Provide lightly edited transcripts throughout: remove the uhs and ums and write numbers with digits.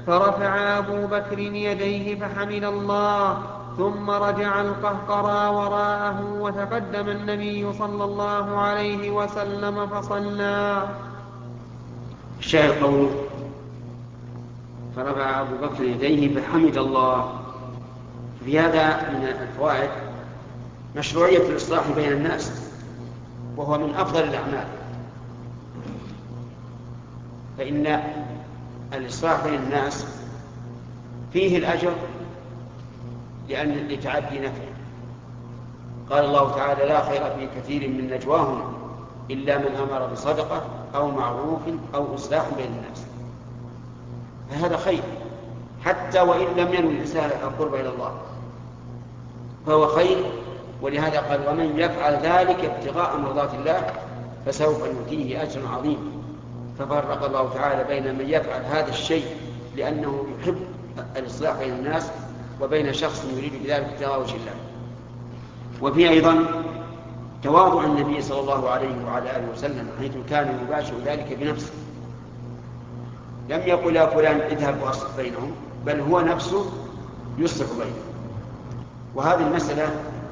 فرفع أبو بكر يديه فحمد الله، ثم رجع القهقرى وراءه، وتقدم النبي صلى الله عليه وسلم فصلى. الشاهد قوله فرفع أبو بكر يديه فحمد الله. في هذا من الفوائد مشروعية الإصلاح بين الناس، وهو من أفضل الأعمال، فإن الإصلاح بين الناس فيه الأجر لتعدي نفعه. قال الله تعالى لا خير في كثير من نجواهم إلا من أمر بصدقة أو معروف أو إصلاح بين الناس. فهذا خير حتى وإن لم ينوي الإنسان القرب إلى الله فهو خير. ولهذا قال ومن يفعل ذلك ابتغاء مرضات الله فسوف نؤتيه أجرا عظيما. ففرق الله تعالى بين من يفعل هذا الشيء لأنه يحب الإصلاح بين الناس وبين شخص يريد بذلك ابتغاء وجه الله. وفي أيضا تواضع النبي صلى الله عليه وعلى آله وسلم حيث كان يباشر ذلك بنفسه، لم يقل يا فلان اذهب واصلح بينهم، بل هو نفسه يصلح بينهم. وهذه المسألة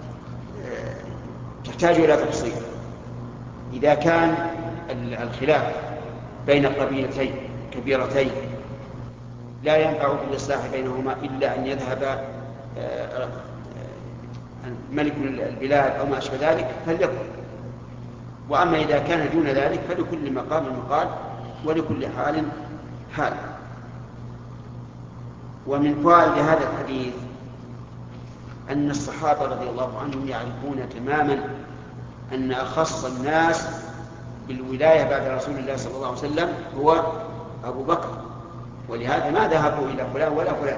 تحتاج إلى تفصيل. إذا كان الخلاف بين قبيلتين كبيرتين لا ينفع بالإصلاح بينهما إلا أن يذهب ملك البلاد أو ما أشبه ذلك فليكن. وأما إذا كان دون ذلك فلكل مقام مقال ولكل حال حال. ومن فوائد هذا الحديث أن الصحابة رضي الله عنهم يعرفون تماما أن أخص الناس بالولاية بعد رسول الله صلى الله عليه وسلم هو أبو بكر، ولهذا ما ذهبوا إلى فلان ولا فلان،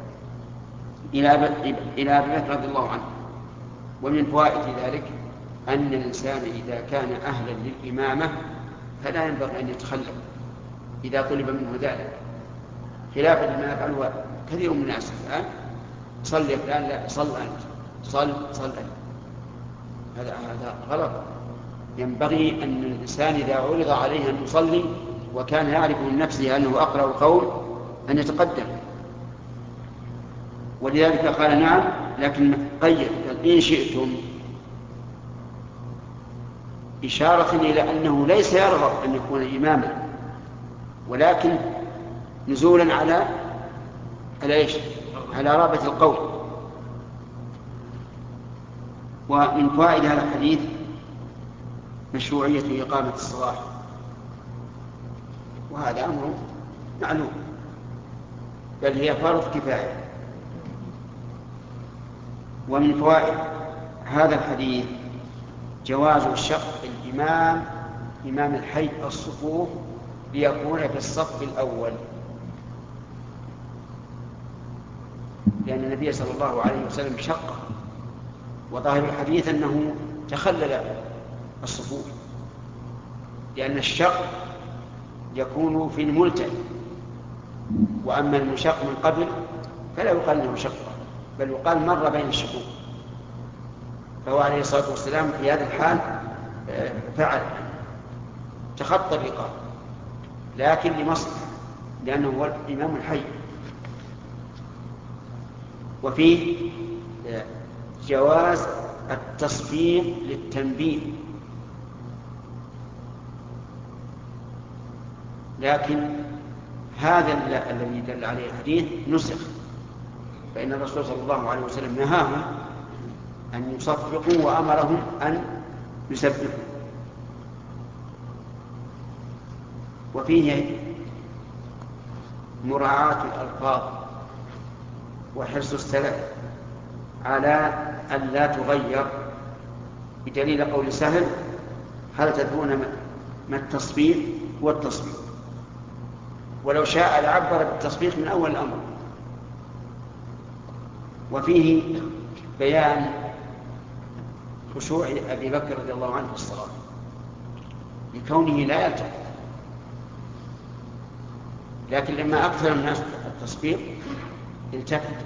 إلى أبي بكر رضي الله عنه. ومن فوائد ذلك أن الإنسان إذا كان أهلا للإمامة فلا ينبغي أن يتخلف إذا طلب منه ذلك، خلافا لما يفعله كثير من الناس الآن: صل يا فلان، لا صل أنت، صل أنت. هذا غلط. ينبغي أن الإنسان إذا عرض عليه أن يصلي وكان يعرف من نفسه أنه أقرأ القول أن يتقدم. ولذلك قال نعم، لكن قيد قال إن شئتم، إشارة إلى أنه ليس يرغب أن يكون إماما، ولكن نزولا على رابط القول. ومن فوائد هذا الحديث مشروعية إقامة الصلاة، وهذا أمر معلوم، بل هي فرض كفاية. ومن فوائد هذا الحديث جواز شق إمام الحي الصفوف ليكون في الصف الأول، لأن النبي صلى الله عليه وسلم شق، وظاهر الحديث أنه تخلل الصفوف، لأن الشق يكون في الملتئم، وأما المشق من قبل فلا يقال له شق، بل يقال مر بين الشقوق. فهو عليه الصلاة والسلام في هذا الحال فعل تخطى الرقاب، لكن لمصلحة، لأنه هو الإمام الحي. وفيه جواز التصفيق للتنبيه، لكن هذا الذي دل عليه الحديث نسخ، فإن الرسول صلى الله عليه وسلم نهاهم أن يصفقوا وأمرهم أن يسبحوا. وفيه مراعاة الألفاظ وحرص السلف على أن لا تغير، بدليل قول سهل: هل تدرون ما التصفيق؟ هو التصفيق. ولو شاء لعبر بالتصفيق من أول الأمر. وفيه بيان خشوع أبي بكر رضي الله عنه في الصلاة لكونه لا يلتفت، لكن لما أكثر الناس التصفيق التفت.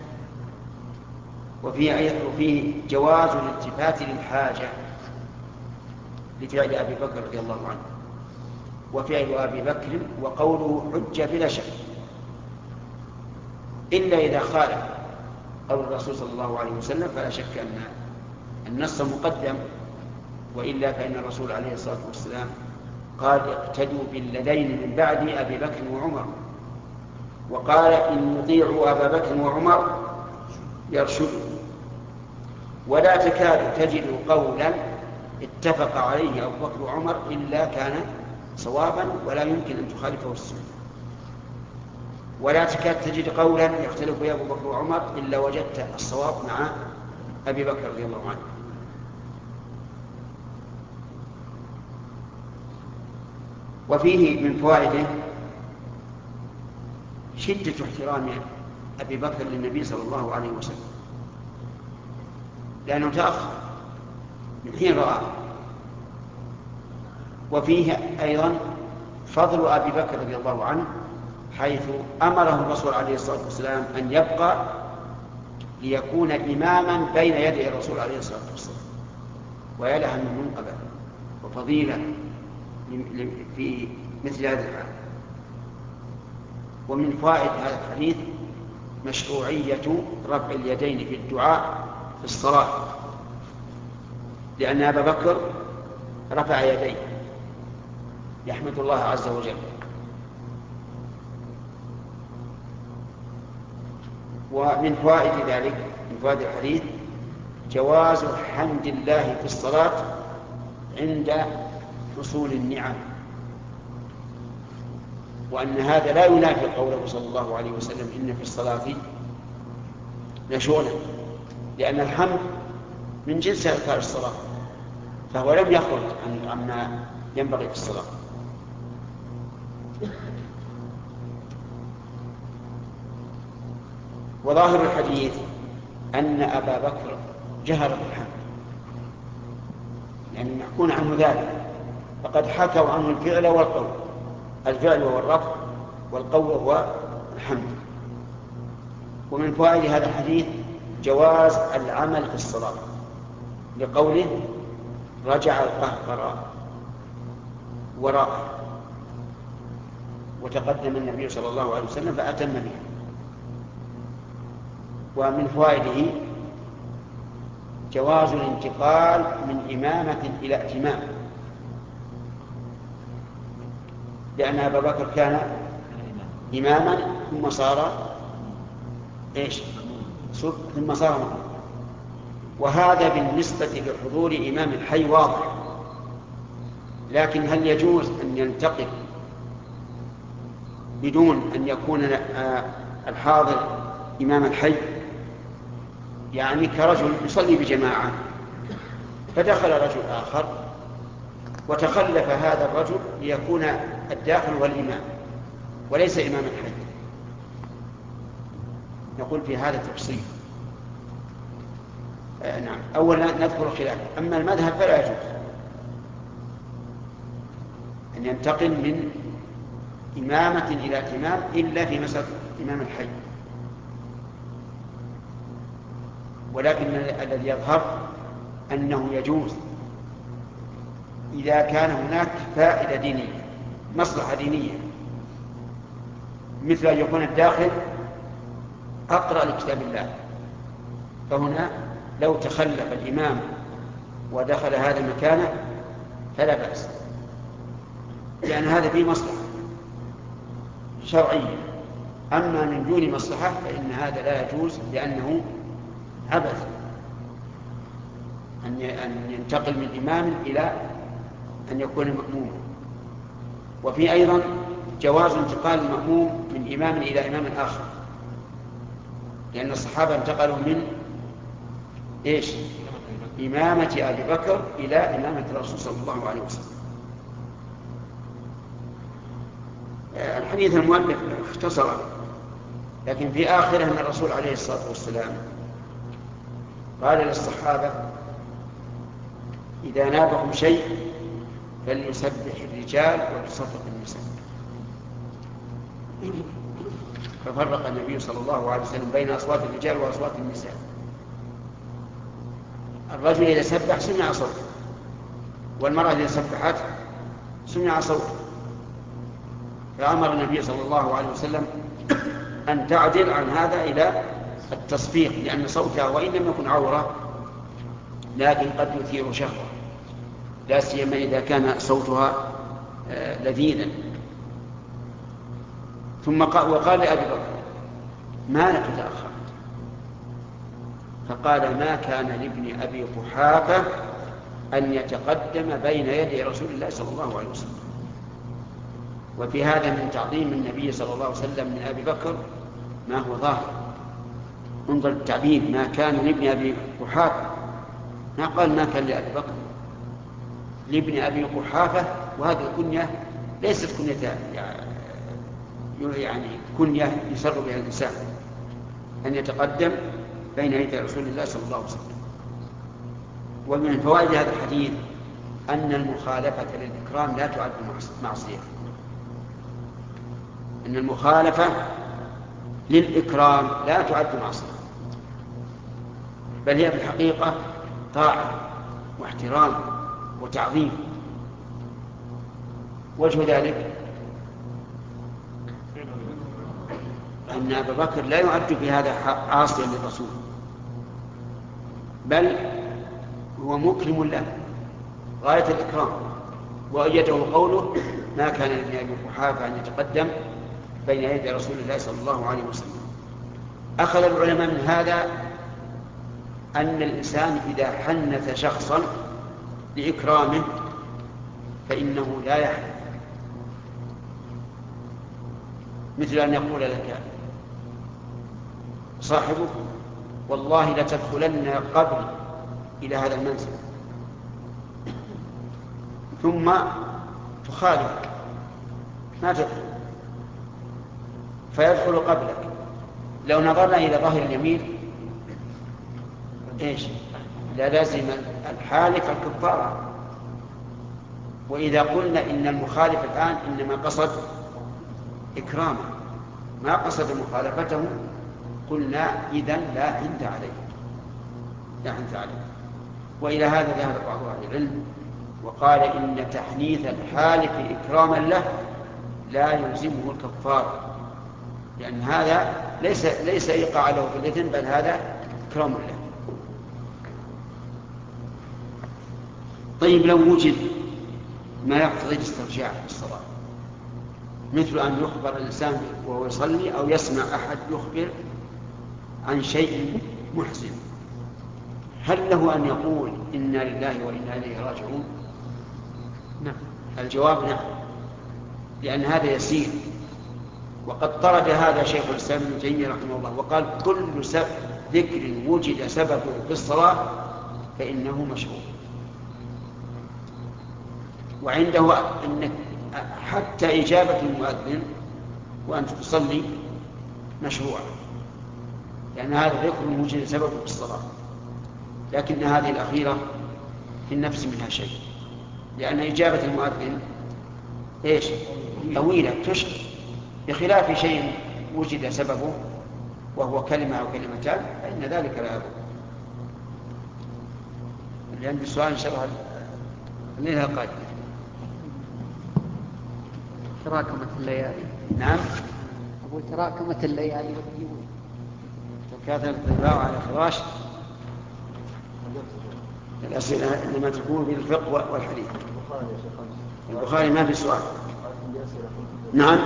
وفيه جواز الالتفات للحاجة لفعل أبي بكر رضي الله عنه، وفعل أبي بكر وقوله حجة بلا شك، إلا إذا خالف قول الرسول صلى الله عليه وسلم فلا شك أن النص مقدم، وإلا فإن الرسول عليه الصلاة والسلام قال اقتدوا بالذين من بعد أبي بكر وعمر، وقال إن يطيعوا أبا بكر وعمر يرشدوا. ولا تكاد تجد قولا اتفق عليه أبو بكر وعمر إلا كان صوابا ولا يمكن أن تخالفه السنة، ولا تكاد تجد قولا يختلف فيه أبو بكر وعمر إلا وجدت الصواب مع أبي بكر رضي الله عنه. وفيه من فوائده شدة احترام أبي بكر للنبي صلى الله عليه وسلم، لأنه تأخر من حين رآه. وفيه أيضا فضل أبي بكر رضي الله عنه، حيث أمره الرسول عليه الصلاة والسلام أن يبقى ليكون إماما بين يدي الرسول عليه الصلاة والسلام، ويلها من منقبة وفضيلة في مثل هذا الحال. ومن فوائد هذا الحديث مشروعية رفع اليدين في الدعاء في الصلاة، لأن أبا بكر رفع يديه يحمد الله عز وجل. ومن فوائد ذلك، من فوائد الحديث، جواز حمد الله في الصلاة عند حصول النعم، وأن هذا لا ينافي قوله صلى الله عليه وسلم إن في الصلاة لشغلا، لأن الحمد من جنس أذكار الصلاة، فهو لم يخرج عما ينبغي في الصلاة. وظاهر الحديث أن أبا بكر جهر بالحمد، يعني يحكون عنه ذلك، فقد حكوا عنه الفعل والقول، الفعل هو الرفع والقول هو الحمد. ومن فوائد هذا الحديث جواز العمل في الصلاة، لقوله رجع القهقرى وراءه، وتقدم النبي صلى الله عليه وسلم فأتم به. ومن فوائده جواز الانتقال من إمامة إلى ائتمام، لأن أبا بكر كان إماما ثم صار ثم صار مأموما. وهذا بالنسبة لحضور إمام الحي واضح، لكن هل يجوز أن ينتقل بدون أن يكون الحاضر إمام الحي؟ يعني كرجل يصلي بجماعة فدخل رجل آخر وتخلف هذا الرجل ليكون الداخل والإمام وليس إمام الحي، نقول في هذا تفصيل. نعم، أولا ندخل الخلاف. أما المذهب فلا يجوز أن ينتقل من إمامة إلى ائتمام إلا في مسألة إمام الحي، ولكن الذي يظهر أنه يجوز إذا كان هناك فائدة دينية، مصلحة دينية، مثل أن يكون الداخل أقرأ لكتاب الله، فهنا لو تخلف الإمام ودخل هذا المكان فلا بأس، لأن هذا فيه مصلحة شرعية. أما من دون مصلحة فإن هذا لا يجوز، لأنه عبث أن ينتقل من إمام إلى أن يكون مأموما. وفي أيضا جواز انتقال المأموم من إمام إلى إمام آخر، لأن الصحابة انتقلوا من إمامة أبي بكر إلى إمامة الرسول صلى الله عليه وسلم. الحديث المؤلف اختصر، لكن في آخره أن الرسول عليه الصلاة والسلام قال للصحابة إذا نابهم شيء فليسبح الرجال وليصفق النساء، ففرق النبي صلى الله عليه وسلم بين أصوات الرجال وأصوات النساء. الرجل إذا سبح سمع صوته، والمرأة إذا سبحت سمع صوته، فأمر النبي صلى الله عليه وسلم أن تعدل عن هذا إلى التصفيق، لأن صوتها وإن لم يكن عورة لكن قد يثير شهوة، لا سيما إذا كان صوتها لذيذا. ثم وقال لأبي بكر: ما لك تأخرت؟ فقال: ما كان لابن أبي قحافة أن يتقدم بين يدي رسول الله صلى الله عليه وسلم. وفي هذا من تعظيم النبي صلى الله عليه وسلم من أبي بكر ما هو ظاهر. انظر التعبير: ما كان لابن أبي قحافة، ما قال ما كان لأبي بكر، لابن أبي قحافة. وهذه الكنية ليست كنية يعني كنية يسر بها الإنسان أن يتقدم بين يدي رسول الله صلى الله عليه وسلم. ومن فوائد هذا الحديث أن المخالفة للإكرام لا تعد معصية، أن المخالفة للإكرام لا تعد معصية، بل هي في الحقيقة طاعة واحترام وتعظيم. وجه ذلك أن أبا بكر لا يعد في هذا عاصيا للرسول، بل هو مكرم له غاية الإكرام. وأيده قوله: ما كان لابن أبي قحافة أن يتقدم بين يدي رسول الله صلى الله عليه وسلم. أخذ العلماء من هذا أن الإنسان إذا حنث شخصا لإكرامه فإنه لا يحنث، مثل أن يقول لك صاحبك: والله لتدخلن قبل إلى هذا المنزل، ثم تخالف ما تدخل فيدخل قبلك. لو نظرنا إلى ظاهر اليمين إيش؟ لا لازم الحالف الكفارة. وإذا قلنا إن المخالف الآن إنما قصد إكرامه ما قصد مخالفته، قلنا إذن لا حنث عليه، لا حنث عليه. وإلى هذا ذهب بعض أهل العلم وقال إن تحنيث الحالف إكراما له لا يلزمه الكفارة، لأن هذا ليس إيقاع له بالإثم، بل هذا إكرام له. طيب، لو وجد ما يقتضي الاسترجاع في الصلاة، مثل أن يخبر الإنسان وهو يصلي أو يسمع أحد يخبر عن شيء محزن، هل له أن يقول إنا لله وإنا إليه راجعون؟ نعم. الجواب نعم، لأن هذا يسير. وقد طرد هذا شيخ الإسلام ابن تيمية رحمه الله وقال: كل ذكر وجد سببه في الصلاة فإنه مشروع. وعنده أن حتى إجابة المؤذن وأنت تصلي مشروع، لأن هذا ذكر وجد سببه في الصلاة. لكن هذه الأخيرة في النفس منها شيء، لأن إجابة المؤذن إيش؟ طويلة تشغل، بخلاف شيء وجد سببه وهو كلمة أو كلمتان فإن ذلك لا يضر. اللي عنده سؤال إن شاء الله الليلة القادمة. تراكمت الليالي. نعم، أقول تراكمت الليالي وكاثر الضباع على فراش. الأسئلة إنما تكون في الفقه والحديث. البخاري ما في سؤال. نعم.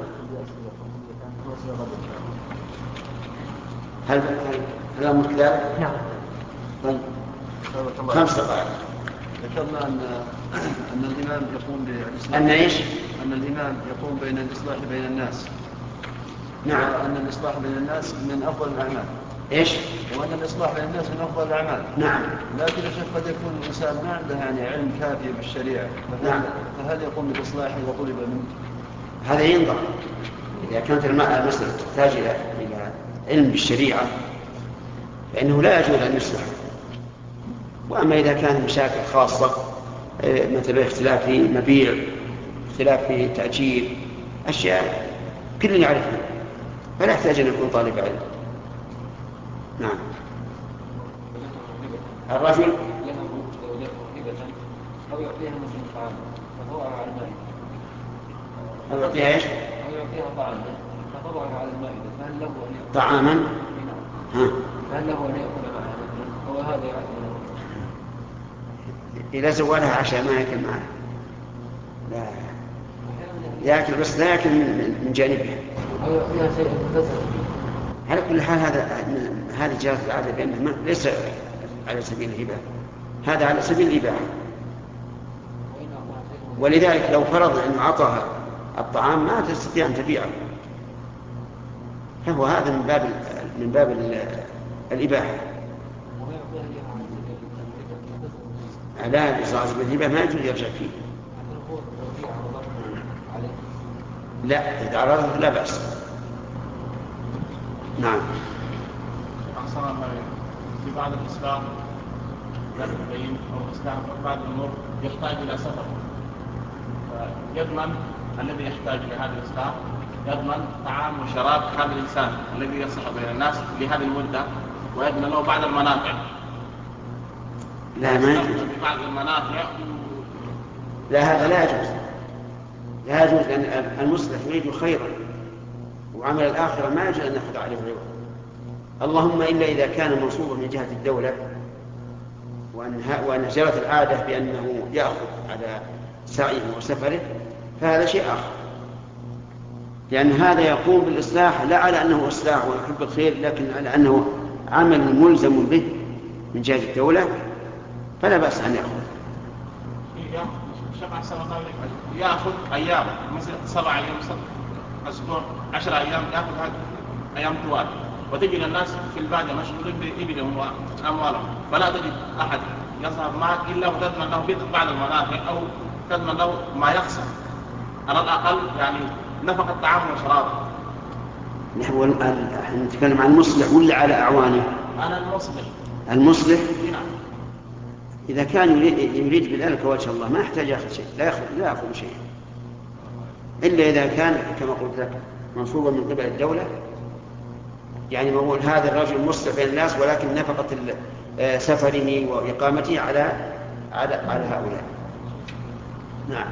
هل أمر كذلك؟ نعم. طيب، 5 دقائق. ذكرنا أن الإمام يقوم بالإصلاح. أن إيش؟ أن الإمام يقوم بين الإصلاح بين الناس. نعم. وأن الإصلاح بين الناس من أفضل الأعمال. إيش؟ وأن الإصلاح بين الناس من أفضل الأعمال. نعم. لكن الشيخ قد يكون الإنسان ما عنده يعني علم كافي بالشريعة، نعم. فهل يقوم بالإصلاح إذا طلب منه؟ هذا ينظر. إذا كانت المسألة تحتاج إلى علم بالشريعة فإنه لا يجوز أن يصلح. وأما إذا كان مشاكل خاصة مثل اختلاف في مبيع، اختلاف في تأجير، أشياء كل يعرفها، فلا يحتاج أن يكون طالب علم. نعم. الرجل أو يعطيها مثل طعام فهو على ذلك. أو يعطيها إيش؟ أو يعطيها طعام فهو وضعه على المائدة فهل له أن يأكل طعاما؟ فهل له أن يأكل معها أو هذا يعتبر؟ إذا زوالها عشاء ما يأكل معها، لا يأكل بس لا يأكل من جانبها. على كل حال هذه جرت العادة بأنه ليس على سبيل الهبة، هذا على سبيل الإباحة. ولذلك لو فرض أن عطاها الطعام ما تستطيع أن تبيعه، فهو هذا من باب الإباحة. لا الإصرار بالهبة ما يجوز يرجع فيه. لا إذا عرضت لا بأس. نعم. في بعض الإسلام لا تبين أو الإسلام بعض الأمور يحتاج إلى سفر، يضمن الذي يحتاج لهذا الإسلام يضمن طعام وشراب هذا الإنسان الذي يصح بين الناس لهذه المدة، ويضمن له بعض المنافع. لا ما يجوز. بعض المنافع لا هذا لا يجوز، لا يجوز، لأن المصلح يريد خيرا وعمل الآخرة ما يجوز أن يأخذ عليه غيره. اللهم إلا إذا كان منصوبا من جهة الدولة وأن جرت العادة بأنه يأخذ على سعيه وسفره، فهذا شيء آخر، لأن هذا يقوم بالإصلاح لا على أنه إصلاح ويحب الخير، لكن على أنه عمل ملزم به من جهة الدولة، فلا بأس أن يأخذ. يأخذ أيام مثل 7 أيام أسبوع 10 أيام، يأخذ هذه أيام طوال، وتجد الناس في البادية مشغولين بإبلهم وأموالهم، فلا تجد أحد يظهر معك إلا وتضمن له بعض المنافع أو تضمن له ما يخسر على الأقل، يعني نفقة طعام وشراب. نحن نتكلم عن المصلح ولا على أعوانه؟ أنا المصلح. المصلح نعم. إذا كان يريد بذلك وجه الله ما يحتاج يأخذ شيء، لا يأخذ شيء، إلا إذا كان كما قلت لك منصوبا من قبل الدولة، يعني نقول هذا الرجل مصلح بين الناس ولكن نفقة سفره وإقامته على هؤلاء. نعم.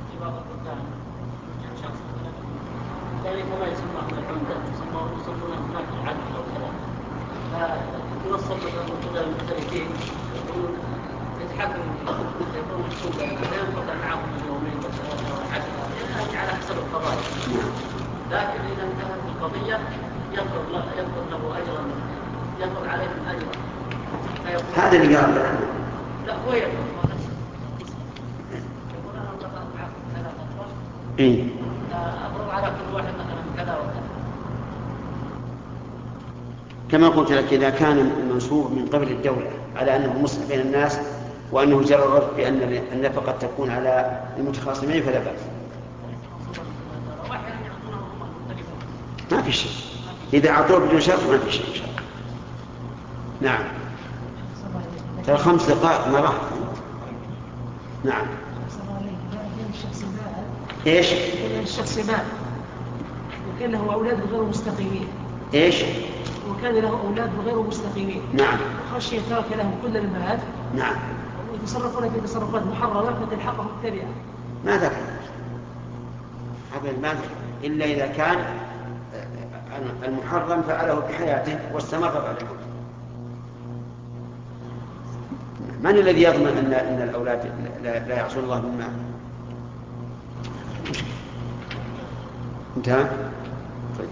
كما يسمى العمدة يسمونه هناك العدل أو كذا، فيوصل مثلا المختلفين يقولون يتحكم يكون السوق لا ينقطع معهم يومين وثلاثة و10 على حسب القضايا، لكن إذا انتهت القضية يفرض له أجرا، يفرض عليهم أجرا. هذا اللي قال لا هو يفرض يقول أنا انقطعت معكم 3 أشهر أفرض على كل واحد مثلا كذا وكذا. كما قلت لك إذا كان المنصوب من قبل الدولة على أنه مصلح بين الناس وأنه جرى الرد بأن النفقة تكون على المتخاصمين فلا بأس. ما في شيء إذا أعطوه بدون شرط ما في شيء إن شاء الله. نعم. ترى 5 دقائق ما راح. نعم. إيش؟ الشخص مات وكان له أولاد غير مستقيمين. إيش؟ وكان له أولاد غير مستقيمين. نعم. وخشي ترك لهم كل المال. نعم. ويتصرفون في تصرفات محرمة فتلحقهم التبعة. ما ذكر هذا المال إلا إذا كان المحرم فعله بحياته واستمر بعد الموت. من الذي يضمن أن الأولاد لا يعصون الله بالمال؟ انتهى. طيب.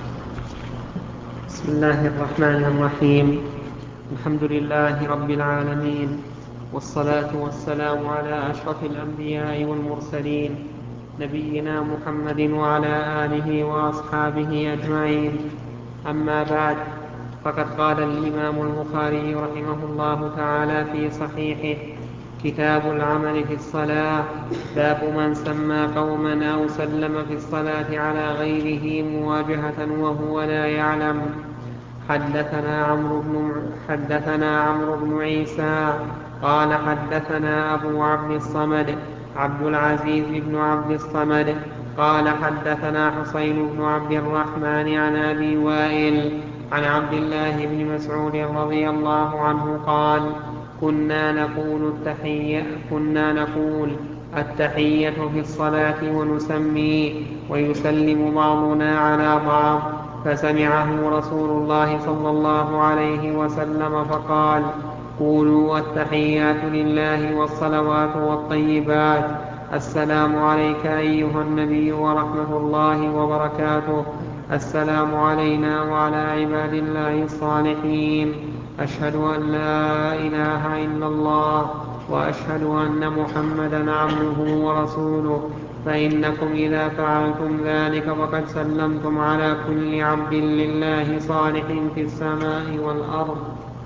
بسم الله الرحمن الرحيم. الحمد لله رب العالمين، والصلاة والسلام على أشرف الأنبياء والمرسلين نبينا محمد وعلى آله وأصحابه أجمعين. أما بعد، فقد قال الإمام البخاري رحمه الله تعالى في صحيحه: كتاب العمل في الصلاة، باب من سمى قوما أو سلم في الصلاة على غيره مواجهة وهو لا يعلم. حدثنا عمرو بن عيسى قال حدثنا أبو عبد الصمد عبد العزيز بن عبد الصمد قال حدثنا حسين بن عبد الرحمن عن أبي وائل عن عبد الله بن مسعود رضي الله عنه قال: كنا نقول التحية في الصلاة ونسميه ويسلم بعضنا على بعض، فسمعه رسول الله صلى الله عليه وسلم فقال: قولوا والتحيات لله والصلوات والطيبات، السلام عليك أيها النبي ورحمة الله وبركاته، السلام علينا وعلى عباد الله الصالحين، أشهد أن لا إله إلا الله وأشهد أن محمدا عبده ورسوله، فإنكم إذا فعلتم ذلك فقد سلمتم على كل عبد لله صالح في السماء والأرض.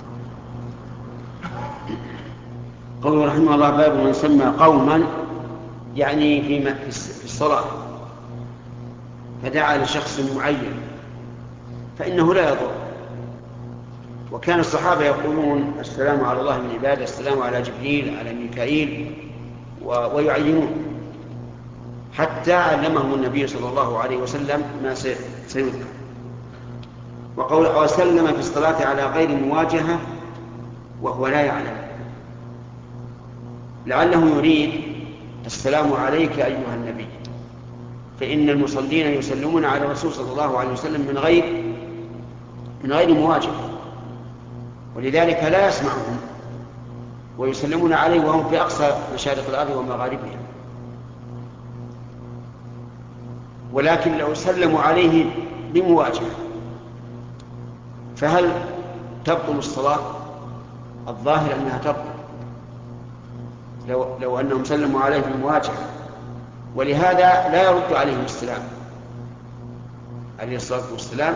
قوله رحمه الله: باب من سمى قوما، يعني في الصلاة فدعا لشخص معين فإنه لا يضر. وكان الصحابة يقولون: السلام على الله من عباده، السلام على جبريل، على ميكائيل، ويعينون، حتى علمهم النبي صلى الله عليه وسلم ما سيذكر. وقول: وسلم في الصلاة على غير مواجهة وهو لا يعلم، لعله يريد السلام عليك أيها النبي، فإن المصلين يسلمون على الرسول صلى الله عليه وسلم من غير مواجهة، ولذلك لا يسمعهم ويسلمون عليه وهم في أقصى مشارق الأرض ومغاربها. ولكن لو سلموا عليه بمواجهة فهل تبطل الصلاة؟ الظاهر أنها تبطل لو أنهم سلموا عليه بمواجهة، ولهذا لا يرد عليهم السلام عليه الصلاة والسلام،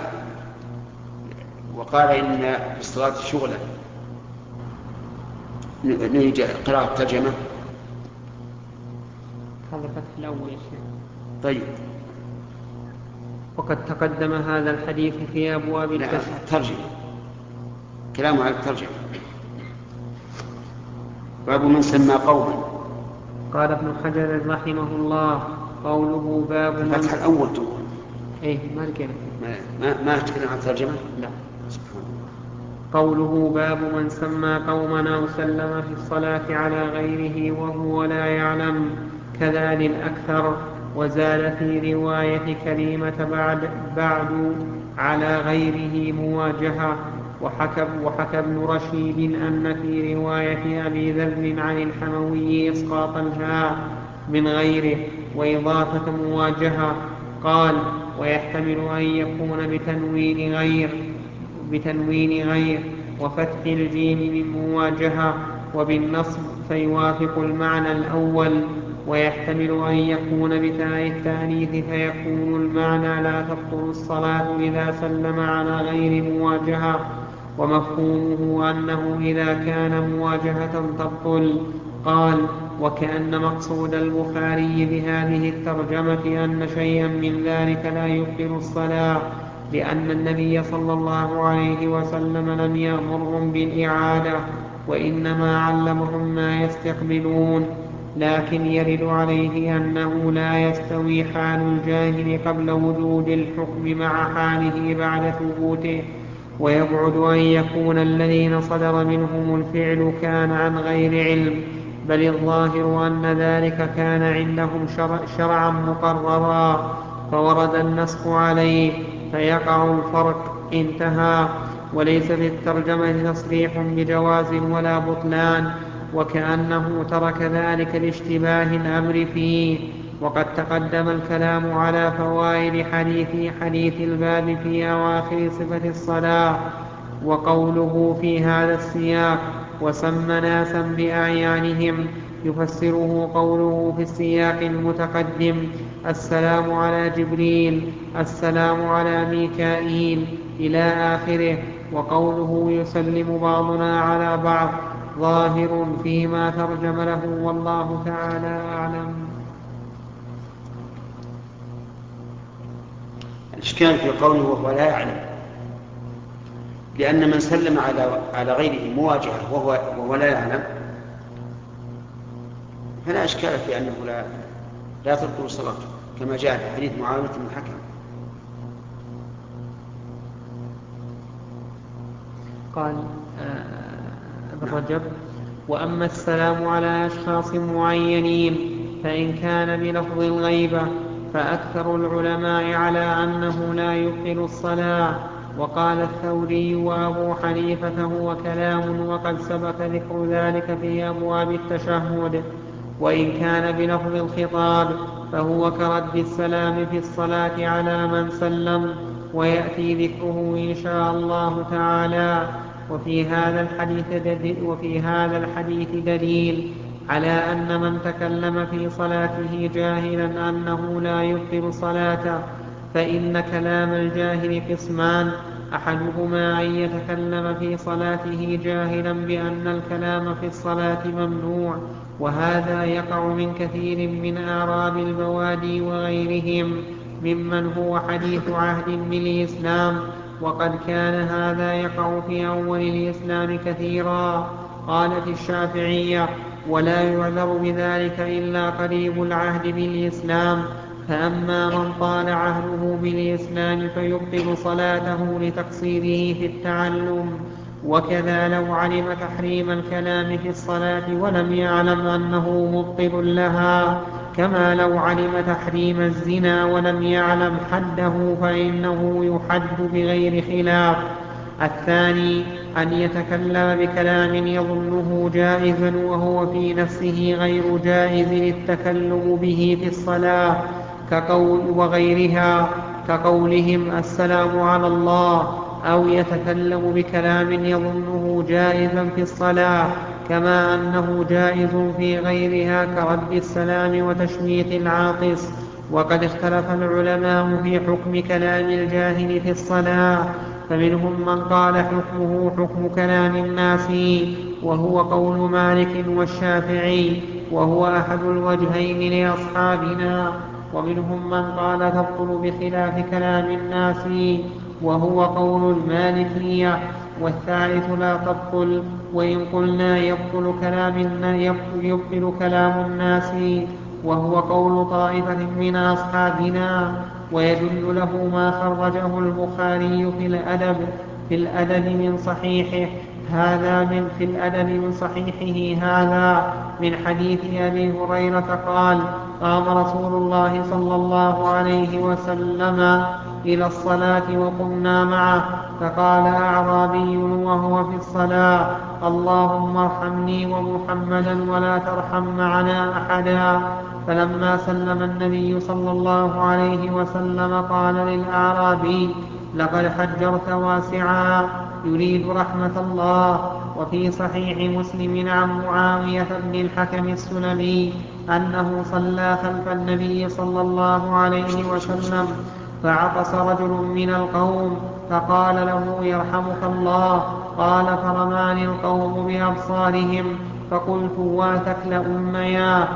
وقال: إن في الصلاة شغلا. نريد قراءة ترجمة. هذا فتح الأول يا شيخ. طيب. وقد تقدم هذا الحديث في أبواب الترجمة، كلام على الترجمة. باب من سمى قوما. قال ابن حجر رحمه الله: قوله باب من فتح الأول تقول. إيه ما لقينا. ما تكلم عن الترجمة؟ لا. قوله باب من سمى قوما أو سلم في الصلاة على غيره وهو لا يعلم، كذا للأكثر. وزاد في رواية كريمة بعد على غيره مواجهة. وحكى ابن رشيد أن في رواية أبي ذر عن الحموي إسقاط الهاء من غيره وإضافة مواجهة. قال: ويحتمل أن يكون بتنوين غير وفتح الجيم من مواجهة وبالنصب فيوافق المعنى الأول. ويحتمل أن يكون بتاء التأنيث فيكون المعنى لا تبطل الصلاة إذا سلم على غير مواجهة، ومفهومه أنه إذا كان مواجهة تبطل. قال: وكأن مقصود البخاري بهذه الترجمة أن شيئا من ذلك لا يبطل الصلاة، لأن النبي صلى الله عليه وسلم لم يأمرهم بالإعادة، وإنما علمهم ما يستقبلون. لكن يرد عليه أنه لا يستوي حال الجاهل قبل وجود الحكم مع حاله بعد ثبوته، ويبعد أن يكون الذين صدر منهم الفعل كان عن غير علم، بل الظاهر أن ذلك كان عندهم شرعا مقررا فورد النسخ عليه فيقع الفرق. انتهى. وليس في الترجمة تصريح بجواز ولا بطلان، وكأنه ترك ذلك لاشتباه الأمر فيه. وقد تقدم الكلام على فوائد حديث الباب في أواخر صفة الصلاة. وقوله في هذا السياق: وسمى ناسا بأعيانهم، يفسره قوله في السياق المتقدم: السلام على جبريل، السلام على ميكائيل، إلى آخره. وقوله يسلم بعضنا على بعض ظاهر فيما ترجم له، والله تعالى أعلم. الإشكال في قوله وهو لا يعلم، لأن من سلم على غيره مواجهة وهو لا يعلم فلا إشكال في أنه لا تبطل صلاته، كما جاء في حديث معاوية بن الحكم. قال ابن رجب: وأما السلام على أشخاص معينين فإن كان بلفظ الغيبة فأكثر العلماء على أنه لا يبطل الصلاة. وقال الثوري وأبو حنيفة هو كلام وقد سبق ذكر ذلك في أبواب التشهد. وإن كان بلفظ الخطاب فهو كرد السلام في الصلاة على من سلم، ويأتي ذكره إن شاء الله تعالى. وفي هذا الحديث دليل على أن من تكلم في صلاته جاهلا أنه لا يبطل صلاته. فإن كلام الجاهل قسمان: أحدهما أن يتكلم في صلاته جاهلا بأن الكلام في الصلاة ممنوع، وهذا يقع من كثير من أعراب البوادي وغيرهم ممن هو حديث عهد بالإسلام، وقد كان هذا يقع في أول الإسلام كثيرا. قالت الشافعية: ولا يعذر بذلك إلا قريب العهد بالإسلام. فأما من طال عهده بالإسلام فيبطل صلاته لتقصيره في التعلم. وكذا لو علم تحريم الكلام في الصلاة ولم يعلم أنه مبطل لها، كما لو علم تحريم الزنا ولم يعلم حده فإنه يحد بغير خلاف. الثاني أن يتكلم بكلام يظنه جائزا وهو في نفسه غير جائز للتكلم به في الصلاة وغيرها كقولهم السلام على الله، أو يتكلم بكلام يظنه جائزا في الصلاة كما أنه جائز في غيرها كرد السلام وتشميت العاطس. وقد اختلف العلماء في حكم كلام الجاهل في الصلاة، فمنهم من قال حكمه حكم كلام الناس وهو قول مالك والشافعي وهو أحد الوجهين لأصحابنا، ومنهم من قال تبطل بخلاف كلام الناس وهو قول المالكية، والثالث لا تبطل، وإن قلنا يبطل كلام الناس وهو قول طائفة من أصحابنا. ويدل له ما خرجه البخاري في الأدب من صحيحه هذا من حديث أبي هريرة قال: قام رسول الله صلى الله عليه وسلم إلى الصلاة وقمنا معه، فقال أعرابي وهو في الصلاة: اللهم ارحمني ومحمدا ولا ترحم معنا أحدا. فلما سلم النبي صلى الله عليه وسلم قال للأعرابي: لقد حجرت واسعا، يريد رحمة الله. وفي صحيح مسلم عن معاوية بن الحكم السلمي أنه صلى خلف النبي صلى الله عليه وسلم فعطس رجل من القوم فقال له: يرحمك الله. قال: فرماني القوم بأبصارهم فقلت: واتك لأميا.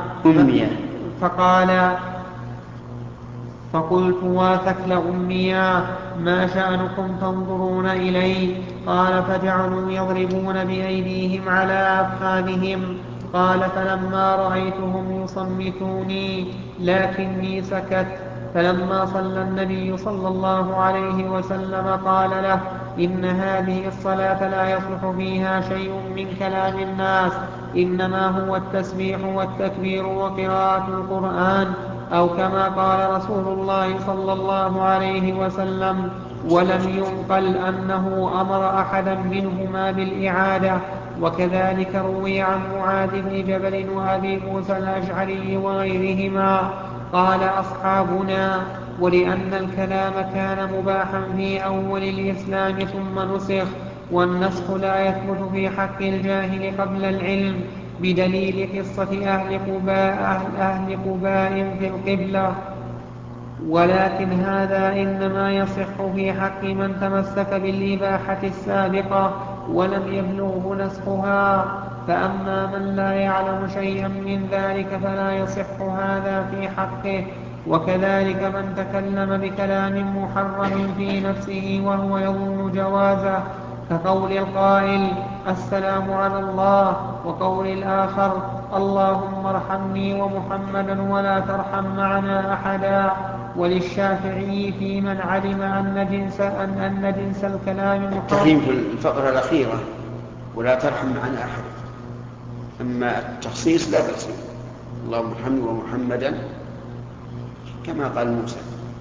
فقلت: واتك لأميا، ما شأنكم تنظرون إلي؟ قال: فجعلوا يضربون بأيديهم على أفخاذهم. قال: فلما رأيتهم يصمتوني لكني سكت. فلما صلى النبي صلى الله عليه وسلم قال له: إن هذه الصلاة لا يصلح فيها شيء من كلام الناس، إنما هو التسبيح والتكبير وقراءة القرآن، أو كما قال رسول الله صلى الله عليه وسلم. ولم ينقل أنه أمر أحدا منهما بالإعادة. وكذلك روي عن معاذ بن جبل وأبي موسى الأشعري وغيرهما. قال أصحابنا: ولأن الكلام كان مباحا في أول الإسلام ثم نسخ، والنسخ لا يثبت في حق الجاهل قبل العلم، بدليل قصة أهل قباء في القبلة. ولكن هذا إنما يصح في حق من تمسك بالإباحة السابقة ولم يبلغه نسخها. فأما من لا يعلم شيئا من ذلك فلا يصح هذا في حقه. وكذلك من تكلم بكلام محرم في نفسه وهو يظن جوازه، كقول القائل: السلام على الله، وقول الآخر: اللهم ارحمني ومحمدا ولا ترحم معنا أحدا. وللشافعي في من علم أن جنس الكلام محرم. التحريم في الفقرة الأخيرة: ولا ترحم معنا أحد. أما التخصيص لا بأس. اللهم محمد ومحمدا كما قال موسى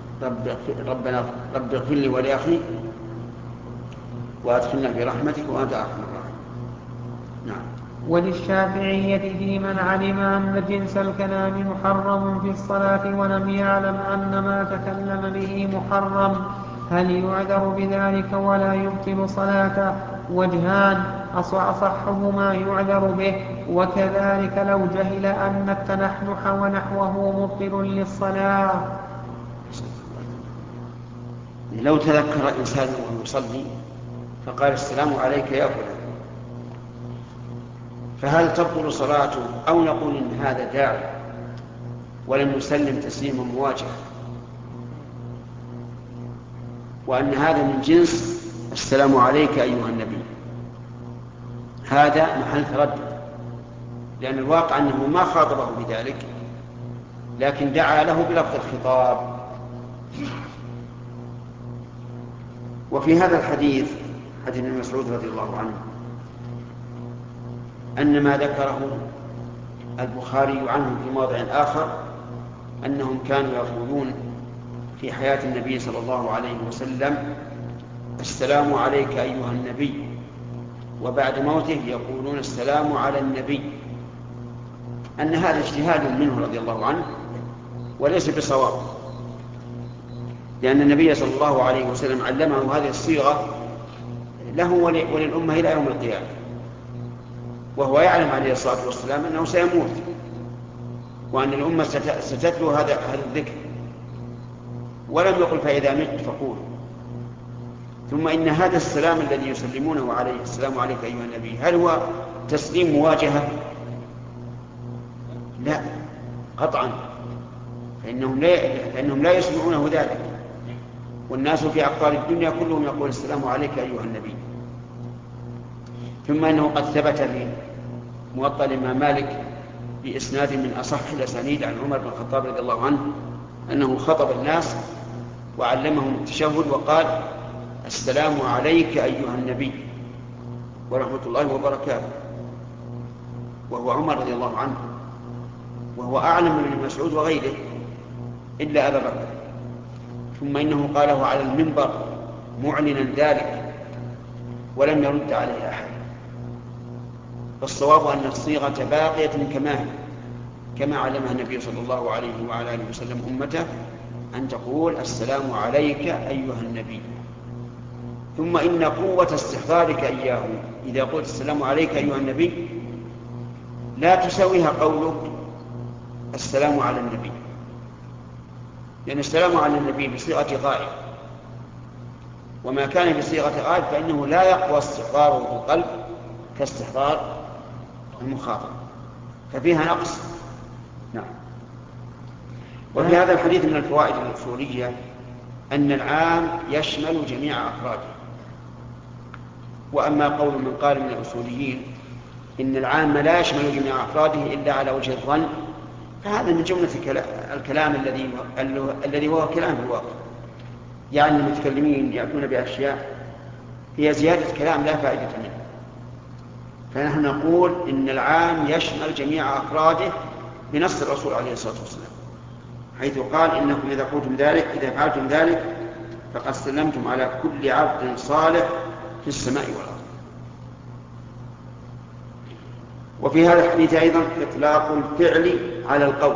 رب اغفر لي ولأخي وأدخلنا في رحمتك وأنت أرحم الراحمين. نعم. وللشافعية في من علم أن جنس الكلام محرم في الصلاة ولم يعلم أن ما تكلم به محرم هل يعذر بذلك ولا يبطل صلاته؟ وجهان، أصحهما يعذر به، وكذلك لو جهل أن التنحنح ونحوه مبطل للصلاة. لو تذكر إنسان وهو يصلي فقال السلام عليك يا فلان، فهل تبطل صلاته أو نقول إن هذا داعي ولم يسلم تسليما مواجها، وأن هذا من جنس السلام عليك أيها النبي؟ هذا محل تردد، لأن الواقع أنه ما خاطبه بذلك لكن دعا له بلفظ الخطاب. وفي هذا الحديث، حديث ابن مسعود رضي الله عنه، أن ما ذكره البخاري عنه في موضع آخر أنهم كانوا يقولون في حياة النبي صلى الله عليه وسلم السلام عليك أيها النبي، وبعد موته يقولون السلام على النبي، أن هذا اجتهاد منه رضي الله عنه وليس بصواب، لأن النبي صلى الله عليه وسلم علمه هذه الصيغة له وللأمة إلى يوم القيامة، وهو يعلم عليه الصلاة والسلام أنه سيموت وأن الأمة ستتلو هذا الذكر، ولم يقل فإذا مت فقول. ثم إن هذا السلام الذي يسلمونه عليه السلام عليك أيها النبي هل هو تسليم مواجهة؟ لا قطعا، فإنهم لا يسمعونه ذلك، والناس في أقطار الدنيا كلهم يقول السلام عليك أيها النبي. ثم إنه قد ثبت في موطأ الإمام مالك بإسناد من أصح الأسانيد عن عمر بن الخطاب رضي الله عنه أنه خطب الناس وعلمهم التشهد وقال السلام عليك أيها النبي ورحمة الله وبركاته، وهو عمر رضي الله عنه، وهو أعلم من ابن مسعود وغيره إلا أبا بكر. ثم إنه قاله على المنبر معلنا ذلك ولم يرد عليه أحد. فالصواب أن الصيغة باقية كما علمها النبي صلى الله عليه وعلى آله وسلم أمته، أن تقول السلام عليك أيها النبي. ثم إن قوة استحضارك إياه إذا قلت السلام عليك أيها النبي لا تساويها قولك السلام على النبي، لأن السلام على النبي بصيغة غائب، وما كان بصيغة غائب فإنه لا يقوى استحضاره في القلب كاستحضار المخاطب، ففيها نقص. نعم. وفي هذا الحديث من الفوائد الأصولية أن العام يشمل جميع أفراده. وأما قول من قال من الأصوليين إن العام لا يشمل جميع أفراده إلا على وجه الظن، فهذا من جملة الكلام الذي هو كلام في الواقع. يعني المتكلمين يأتون بأشياء هي زيادة كلام لا فائدة منه، فنحن نقول إن العام يشمل جميع أفراده بنص الرسول عليه الصلاة والسلام، حيث قال إنكم إذا فعلتم ذلك فقد سلمتم على كل عبد صالح في السماء والأرض. وفي هذا الحديث أيضا إطلاق الفعل على القول،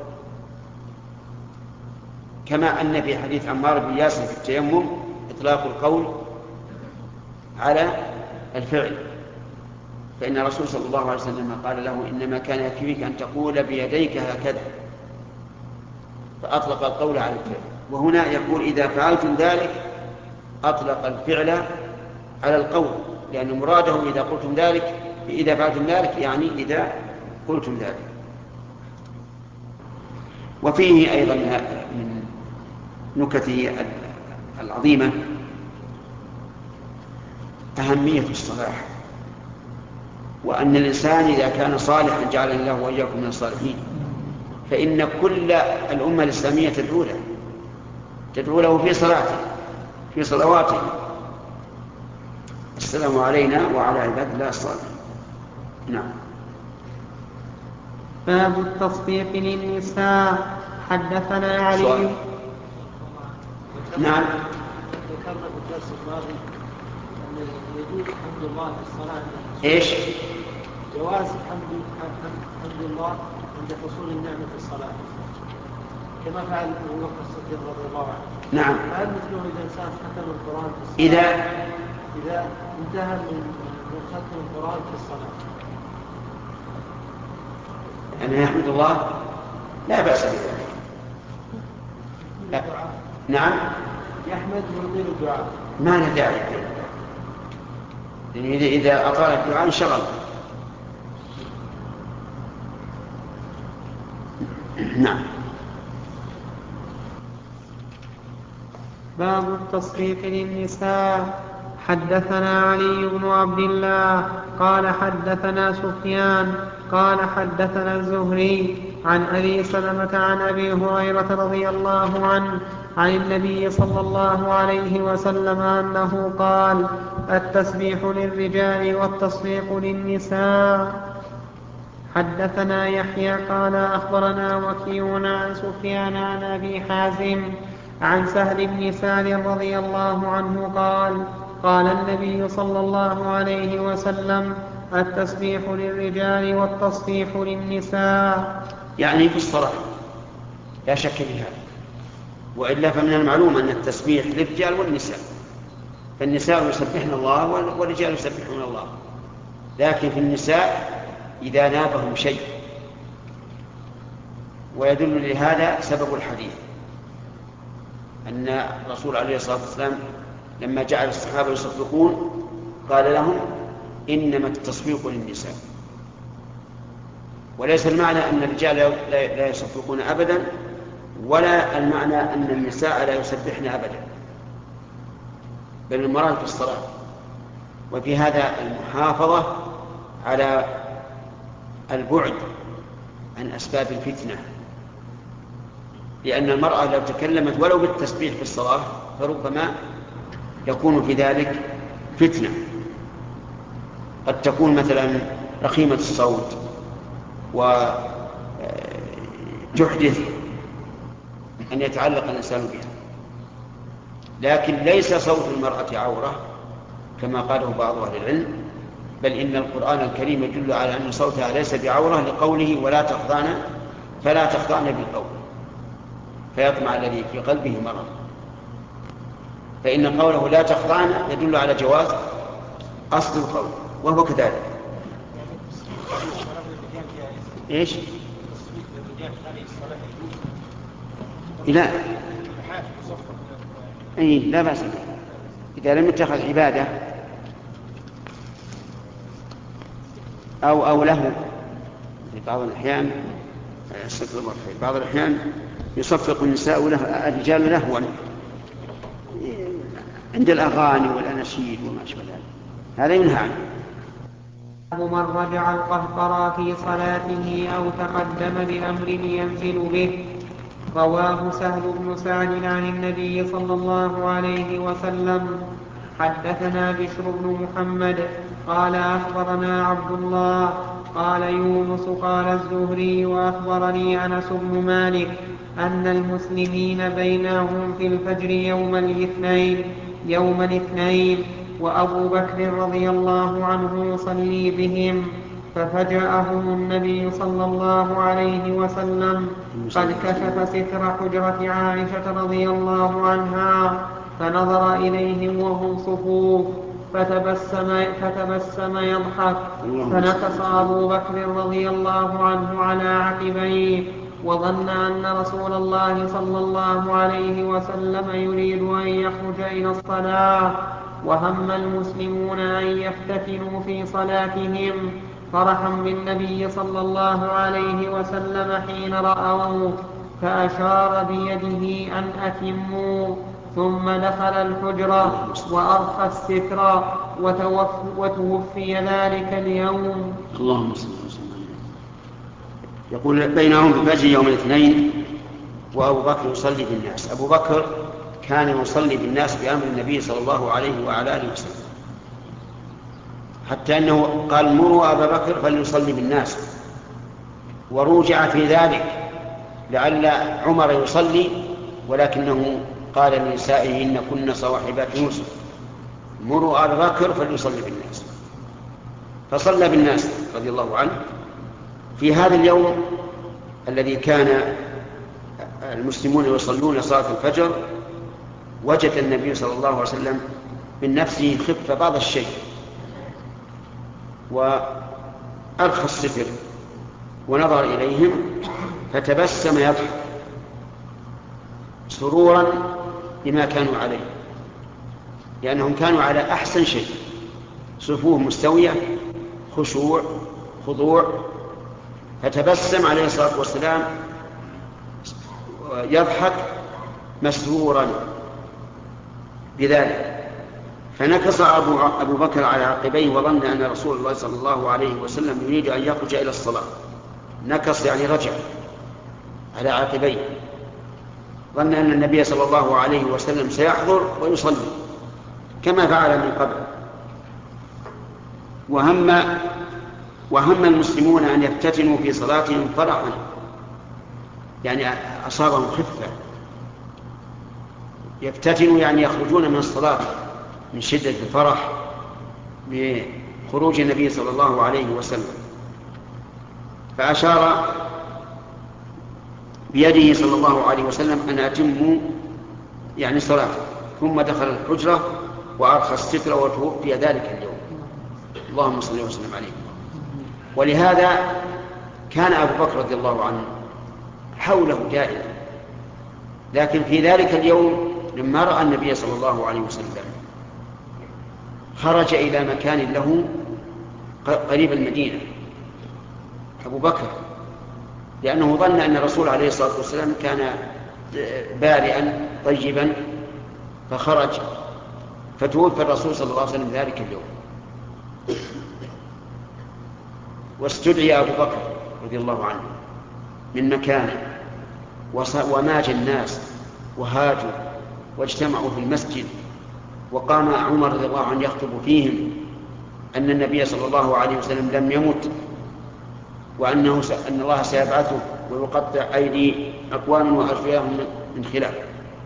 كما أن في حديث عمار بن ياسر في التيمم إطلاق القول على الفعل، فإن الرسول صلى الله عليه وسلم قال له إنما كان يكفيك أن تقول بيديك هكذا، فأطلق القول على الفعل. وهنا يقول إذا فعلتم ذلك أطلق الفعل على القول، لأن مراده إذا فعلتم ذلك يعني إذا قلتم ذلك. وفيه أيضا من نكته العظيمة أهمية الصلاح، وأن الإنسان إذا كان صالحا جعلنا الله وإياكم من الصالحين، فإن كل الأمة الإسلامية تدعو له في صلاته في صلواته السلام علينا وعلى عباد الله الصالحين. نعم. باب التصفيق للنساء. حدثنا علي. سؤال. نعم. ذكرنا في الدرس الماضي أن يجوز حمد الله في الصلاة. إيش؟ جواز حمد الله عند حصول النعمة في الصلاة كما فعل أبو بكر الصديق رضي الله عنه. نعم. فهل مثله إذا إنسان ختم القرآن في الصلاة إذا انتهى من ختم القرآن في الصلاة أن يحمد الله لا بأس بذلك. لا. نعم. يحمد ويطيل الدعاء ما له داعي، لأن إذا أطال الدعاء انشغل. نعم. باب التصفيق للنساء. حدثنا علي بن عبد الله قال حدثنا سفيان قال حدثنا الزهري عن أبي سلمة عن أبي هريرة رضي الله عنه عن النبي صلى الله عليه وسلم أنه قال: التسبيح للرجال والتصفيق للنساء. حدثنا يحيى قال أخبرنا وكيع عن سفيان عن أبي حازم عن سهل بن سعد رضي الله عنه قال: قال النبي صلى الله عليه وسلم: التسبيح للرجال والتصفيح للنساء. يعني في الصلاة لا شك في هذا، وإلا فمن المعلوم أن التسبيح للرجال والنساء، فالنساء يسبحن الله والرجال يسبحون الله، لكن في النساء إذا نابهم شيء، ويدل لهذا سبب الحديث أن الرسول عليه الصلاة والسلام لما جعل الصحابة يصفقون قال لهم: إنما التصفيق للنساء. وليس المعنى أن الرجال لا يصفقون أبدا، ولا المعنى أن النساء لا يسبحن أبدا، بل المراد في الصلاة. وفي هذا المحافظة على البعد عن أسباب الفتنة، لأن المرأة لو تكلمت ولو بالتسبيح في الصلاة فربما يكون في ذلك فتنة، قد تكون مثلا رخيمة الصوت وتحدث أن يتعلق الإنسان بها. لكن ليس صوت المرأة عورة كما قاله بعض أهل العلم، بل إن القرآن الكريم يدل على أن صوتها ليس بعورة لقوله: فلا تخضعن بالقول فيطمع الذي في قلبه مرض. فإن قوله لا تخضعن يدل على جواز أصل القول، وهو كذلك. إيش؟ لا، لا بأس به إذا لم يتخذ عبادة أو له. في بعض الأحيان بعض الأحيان يصفق النساء الرجال لهوا عند الأغاني والأناشيد وما أشبه ذلك، هذا ينهى عنه. من رجع القهقرى في صلاته أو تقدم بأمر ينزل به. رواه سهل بن سعد عن النبي صلى الله عليه وسلم. حدثنا بشر بن محمد قال أخبرنا عبد الله قال يونس قال الزهري وأخبرني أنس بن مالك أن المسلمين بينهم في الفجر يوم الاثنين وأبو بكر رضي الله عنه يصلي بهم، ففجأهم النبي صلى الله عليه وسلم قد كشف ستر حجرة عائشة رضي الله عنها، فنظر إليهم وهم صفوف فتبسم يضحك، فنكص أبو بكر رضي الله عنه على عقبيه، وظن أن رسول الله صلى الله عليه وسلم يريد أن يخرج إلى الصلاة، وهم المسلمون أن يفتتنوا في صلاتهم فرحا بالنبي صلى الله عليه وسلم حين رأوه، فأشار بيده أن أتموا، ثم دخل الحجرة وأرخى الستر وتوفي ذلك اليوم. اللهم صل وسلم. يقول بينهم بفجر يوم الاثنين وأبو بكر يصلي بالناس. أبو بكر كان يصلي بالناس بأمر النبي صلى الله عليه وعلى آله وسلم، حتى أنه قال: مروا أبا بكر فليصلي بالناس. وروجع في ذلك لعل عمر يصلي، ولكنه قال لنسائه إن كن صواحبات يوسف مروا أبا بكر فليصلي بالناس، فصلى بالناس رضي الله عنه. في هذا اليوم الذي كان المسلمون يصلون صلاة الفجر وجد النبي صلى الله عليه وسلم من نفسه خف بعض الشيء وأرخى الستر ونظر إليهم فتبسم يضحك سرورا بما كانوا عليه، لأنهم كانوا على أحسن شيء، صفوف مستوية، خشوع، خضوع، فتبسم عليه الصلاة والسلام يضحك مسرورا بذلك. فنكص أبو بكر على عقبيه وظن أن رسول الله صلى الله عليه وسلم يريد أن يخرج إلى الصلاة. نكص يعني رجع على عقبيه، ظن أن النبي صلى الله عليه وسلم سيحضر ويصلي كما فعل من قبل. وهم المسلمون أن يفتتنوا في صلاتهم فرحا، يعني أصابهم خفة، يفتتنوا يعني يخرجون من الصلاة من شدة الفرح بخروج النبي صلى الله عليه وسلم. فأشار بيده صلى الله عليه وسلم أن أتموا يعني صلاته، ثم دخل الحجرة وأرخى الستر وتوفي ذلك اليوم. اللهم صل وسلم عليه. ولهذا كان أبو بكر رضي الله عنه حوله دائما، لكن في ذلك اليوم لما رأى النبي صلى الله عليه وسلم خرج إلى مكان له قريب المدينة أبو بكر، لأنه ظن أن الرسول عليه الصلاة والسلام كان بارئا طيبا، فخرج فتوفى الرسول صلى الله عليه وسلم ذلك اليوم. واستدعي أبو بكر رضي الله عنه من مكانه وماج الناس وهاجوا واجتمعوا في المسجد، وقام عمر رضي الله عنه يخطب فيهم أن النبي صلى الله عليه وسلم لم يمت، وأن الله سيبعثه ويقطع أيدي أقوام وأرجلهم من خلاف.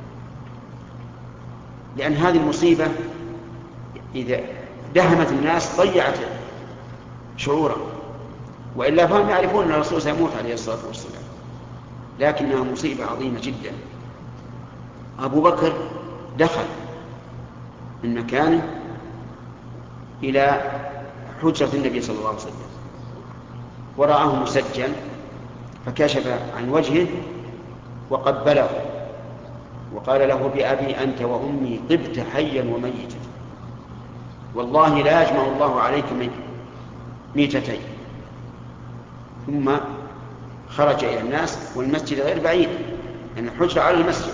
لأن هذه المصيبة إذا دهمت الناس ضيعت شعورا، وإلا فهم يعرفون أن الرسول سيموت عليه الصلاة والسلام، لكنها مصيبة عظيمة جدا. أبو بكر دخل من مكانه إلى حجرة النبي صلى الله عليه وسلم ورآه مسجل، فكشف عن وجهه وقبله وقال له بأبي أنت وأمي طبت حيا وميتا، والله لا يجمع الله عليك ميتتين. ثم خرج إلى الناس والمسجد غير بعيد، يعني الحجرة على المسجد،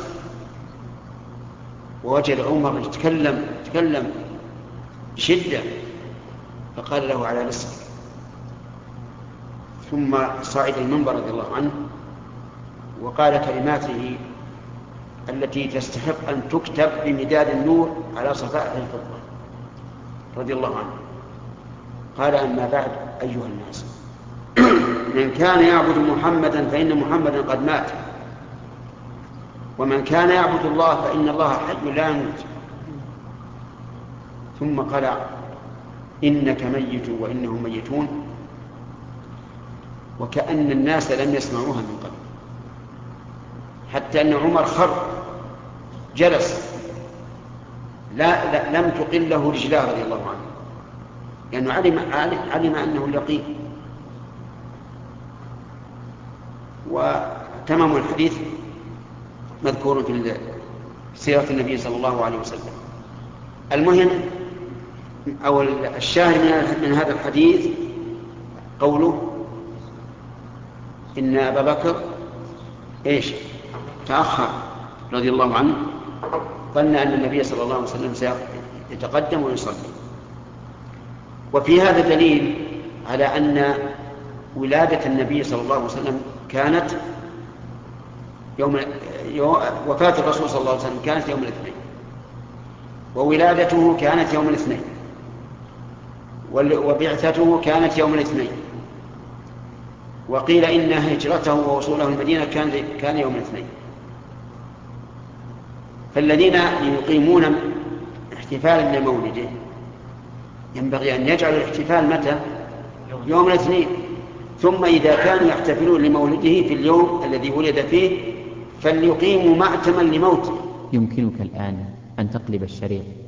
ووجد عمر يتكلم بشدة، فقال له على رسلك. ثم صعد المنبر رضي الله عنه وقال كلماته التي تستحق أن تكتب بمداد النور على صفائح الفضة رضي الله عنه. قال أما بعد أيها الناس، من كان يعبد محمدا فإن محمدا قد مات، ومن كان يعبد الله فإن الله حي لا يموت. ثم قال إنك ميت وإنهم ميتون، وكأن الناس لم يسمعوها من قبل، حتى أن عمر خر جلس لم تقله رجلاه رضي الله عنه، لأنه علم أنه اليقين. وتمام الحديث مذكور في سيرة النبي صلى الله عليه وسلم. المهم أو الشاهد من هذا الحديث قوله إن أبا بكر تأخر رضي الله عنه، ظن أن النبي صلى الله عليه وسلم سيتقدم ويصلي. وفي هذا دليل على أن ولادة النبي صلى الله عليه وسلم كانت وفاة الرسول صلى الله عليه وسلم كانت يوم الاثنين، وولادته كانت يوم الاثنين، وبعثته كانت يوم الاثنين. وقيل إن هجرته ووصوله المدينة كان يوم الاثنين. فالذين يقيمون احتفالا لمولده ينبغي أن يجعلوا الاحتفال متى؟ يوم الاثنين. ثم إذا كانوا يحتفلون لمولده في اليوم الذي ولد فيه فليقيموا معتما لموته. يمكنك الآن أن تقلب الشريط